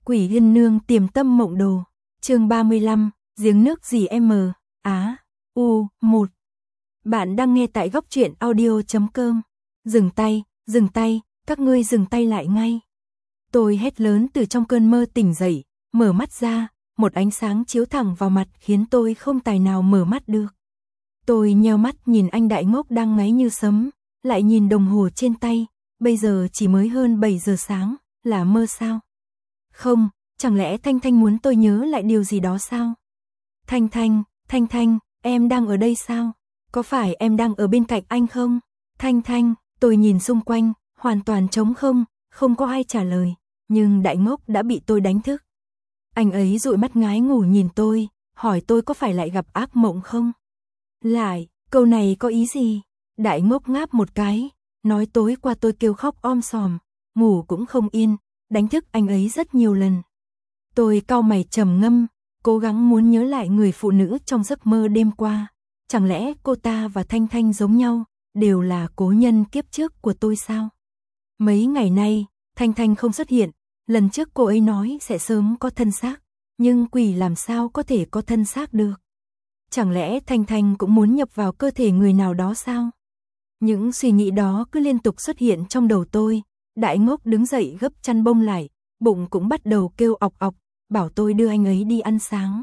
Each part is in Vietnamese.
Quỷ Yên Nương Tiềm Tâm Mộng Đồ, chương 35, giếng nước gì em mờ, Á, U, 1. Bạn đang nghe tại góc truyện audio.com. Dừng tay, các ngươi dừng tay lại ngay. Tôi hét lớn từ trong cơn mơ tỉnh dậy, mở mắt ra, một ánh sáng chiếu thẳng vào mặt khiến tôi không tài nào mở mắt được. Tôi nheo mắt nhìn anh đại ngốc đang ngáy như sấm, lại nhìn đồng hồ trên tay, bây giờ chỉ mới hơn 7 giờ sáng, là mơ sao? Không, chẳng lẽ Thanh Thanh muốn tôi nhớ lại điều gì đó sao? Thanh Thanh, em đang ở đây sao? Có phải em đang ở bên cạnh anh không? Thanh Thanh, tôi nhìn xung quanh, hoàn toàn trống không có ai trả lời, nhưng đại ngốc đã bị tôi đánh thức. Anh ấy dụi mắt ngái ngủ nhìn tôi, hỏi tôi có phải lại gặp ác mộng không? Lại, câu này có ý gì? Đại ngốc ngáp một cái, nói tối qua tôi kêu khóc om sòm, ngủ cũng không yên, đánh thức anh ấy rất nhiều lần. Tôi cau mày trầm ngâm, cố gắng muốn nhớ lại người phụ nữ trong giấc mơ đêm qua. Chẳng lẽ cô ta và Thanh Thanh giống nhau, đều là cố nhân kiếp trước của tôi sao? Mấy ngày nay, Thanh Thanh không xuất hiện, lần trước cô ấy nói sẽ sớm có thân xác, nhưng quỷ làm sao có thể có thân xác được? Chẳng lẽ Thanh Thanh cũng muốn nhập vào cơ thể người nào đó sao? Những suy nghĩ đó cứ liên tục xuất hiện trong đầu tôi. Đại ngốc đứng dậy gấp chăn bông lại, bụng cũng bắt đầu kêu ọc ọc, bảo tôi đưa anh ấy đi ăn sáng.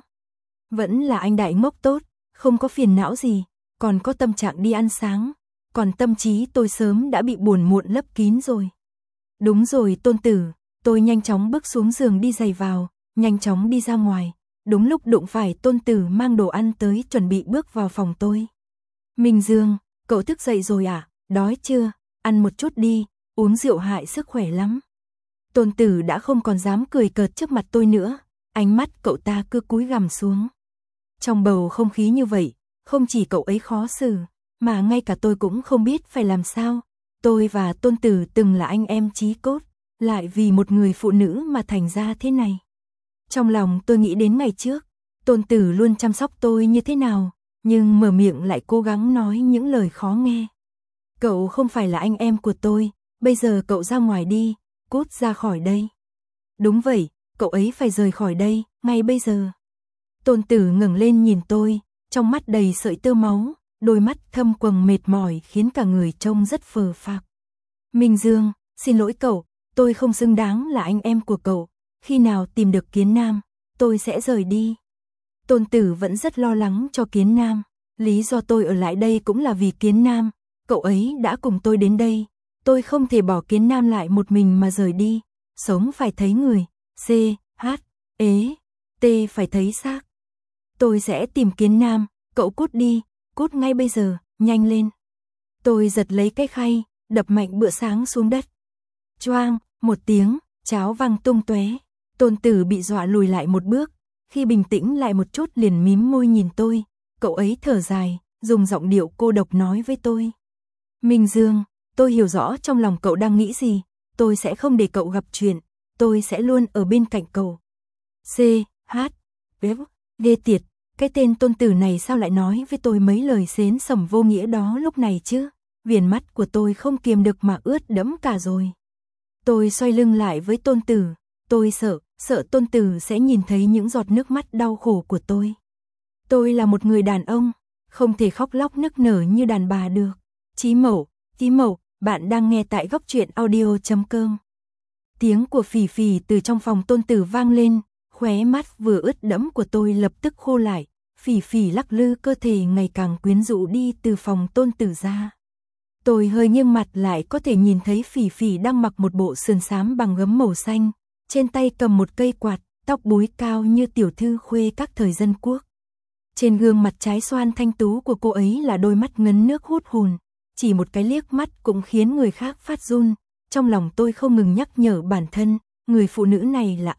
Vẫn là anh đại ngốc tốt, không có phiền não gì, còn có tâm trạng đi ăn sáng, còn tâm trí tôi sớm đã bị buồn muộn lấp kín rồi. Đúng rồi Tôn Tử, tôi nhanh chóng bước xuống giường đi giày vào, nhanh chóng đi ra ngoài, đúng lúc đụng phải Tôn Tử mang đồ ăn tới chuẩn bị bước vào phòng tôi. Minh Dương, cậu thức dậy rồi à, đói chưa, ăn một chút đi. Uống rượu hại sức khỏe lắm. Tôn Tử đã không còn dám cười cợt trước mặt tôi nữa, ánh mắt cậu ta cứ cúi gằm xuống. Trong bầu không khí như vậy, không chỉ cậu ấy khó xử, mà ngay cả tôi cũng không biết phải làm sao. Tôi và Tôn Tử từng là anh em chí cốt, lại vì một người phụ nữ mà thành ra thế này. Trong lòng tôi nghĩ đến ngày trước, Tôn Tử luôn chăm sóc tôi như thế nào, nhưng mở miệng lại cố gắng nói những lời khó nghe. Cậu không phải là anh em của tôi. Bây giờ cậu ra ngoài đi, cút ra khỏi đây. Đúng vậy, cậu ấy phải rời khỏi đây, ngay bây giờ. Tôn Tử ngẩng lên nhìn tôi, trong mắt đầy sợi tơ máu, đôi mắt thâm quầng mệt mỏi khiến cả người trông rất phờ phạc. Minh Dương, xin lỗi cậu, tôi không xứng đáng là anh em của cậu, khi nào tìm được Kiến Nam, tôi sẽ rời đi. Tôn Tử vẫn rất lo lắng cho Kiến Nam, lý do tôi ở lại đây cũng là vì Kiến Nam, cậu ấy đã cùng tôi đến đây. Tôi không thể bỏ Kiến Nam lại một mình mà rời đi, sống phải thấy người, C, H, ế, T phải thấy xác. Tôi sẽ tìm Kiến Nam, cậu cút đi, cút ngay bây giờ, nhanh lên. Tôi giật lấy cái khay, đập mạnh bữa sáng xuống đất. Choang, một tiếng, cháo văng tung tóe. Tôn Tử bị dọa lùi lại một bước, khi bình tĩnh lại một chút liền mím môi nhìn tôi, cậu ấy thở dài, dùng giọng điệu cô độc nói với tôi. Minh Dương, tôi hiểu rõ trong lòng cậu đang nghĩ gì, tôi sẽ không để cậu gặp chuyện, tôi sẽ luôn ở bên cạnh cậu. C, H, ghê tiệt, cái tên Tôn Tử này sao lại nói với tôi mấy lời xến sẩm vô nghĩa đó lúc này chứ, viền mắt của tôi không kiềm được mà ướt đẫm cả rồi. Tôi xoay lưng lại với Tôn Tử, tôi sợ Tôn Tử sẽ nhìn thấy những giọt nước mắt đau khổ của tôi. Tôi là một người đàn ông, không thể khóc lóc nức nở như đàn bà được. Chí Mậu, bạn đang nghe tại góc truyện audio.com. Tiếng của Phỉ Phỉ từ trong phòng Tôn Tử vang lên, khóe mắt vừa ướt đẫm của tôi lập tức khô lại, Phỉ Phỉ lắc lư cơ thể ngày càng quyến rũ đi từ phòng Tôn Tử ra. Tôi hơi nghiêng mặt lại có thể nhìn thấy Phỉ Phỉ đang mặc một bộ sườn xám bằng gấm màu xanh, trên tay cầm một cây quạt, tóc búi cao như tiểu thư khuê các thời dân quốc. Trên gương mặt trái xoan thanh tú của cô ấy là đôi mắt ngấn nước hút hồn. Chỉ một cái liếc mắt cũng khiến người khác phát run, trong lòng tôi không ngừng nhắc nhở bản thân, người phụ nữ này là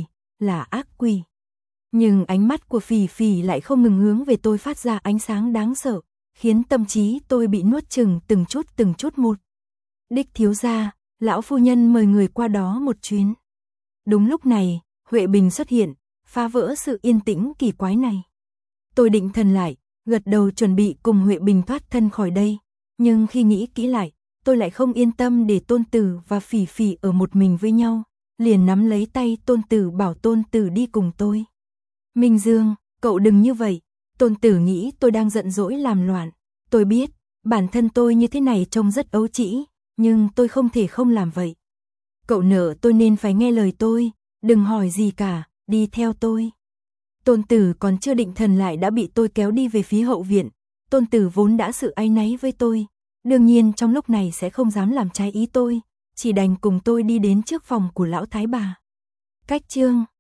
ác quỷ. Nhưng ánh mắt của Phỉ Phỉ lại không ngừng hướng về tôi phát ra ánh sáng đáng sợ, khiến tâm trí tôi bị nuốt chửng từng chút một. Đích thiếu gia, lão phu nhân mời người qua đó một chuyến. Đúng lúc này, Huệ Bình xuất hiện, phá vỡ sự yên tĩnh kỳ quái này. Tôi định thần lại, gật đầu chuẩn bị cùng Huệ Bình thoát thân khỏi đây. Nhưng khi nghĩ kỹ lại, tôi lại không yên tâm để Tôn Tử và Phỉ Phỉ ở một mình với nhau, liền nắm lấy tay Tôn Tử bảo Tôn Tử đi cùng tôi. Minh Dương, cậu đừng như vậy, Tôn Tử nghĩ tôi đang giận dỗi làm loạn. Tôi biết, bản thân tôi như thế này trông rất ấu trĩ, nhưng tôi không thể không làm vậy. Cậu nợ tôi nên phải nghe lời tôi, đừng hỏi gì cả, đi theo tôi. Tôn Tử còn chưa định thần lại đã bị tôi kéo đi về phía hậu viện. Tôn Tử vốn đã sự áy náy với tôi, đương nhiên trong lúc này sẽ không dám làm trái ý tôi, chỉ đành cùng tôi đi đến trước phòng của lão thái bà. Cách chương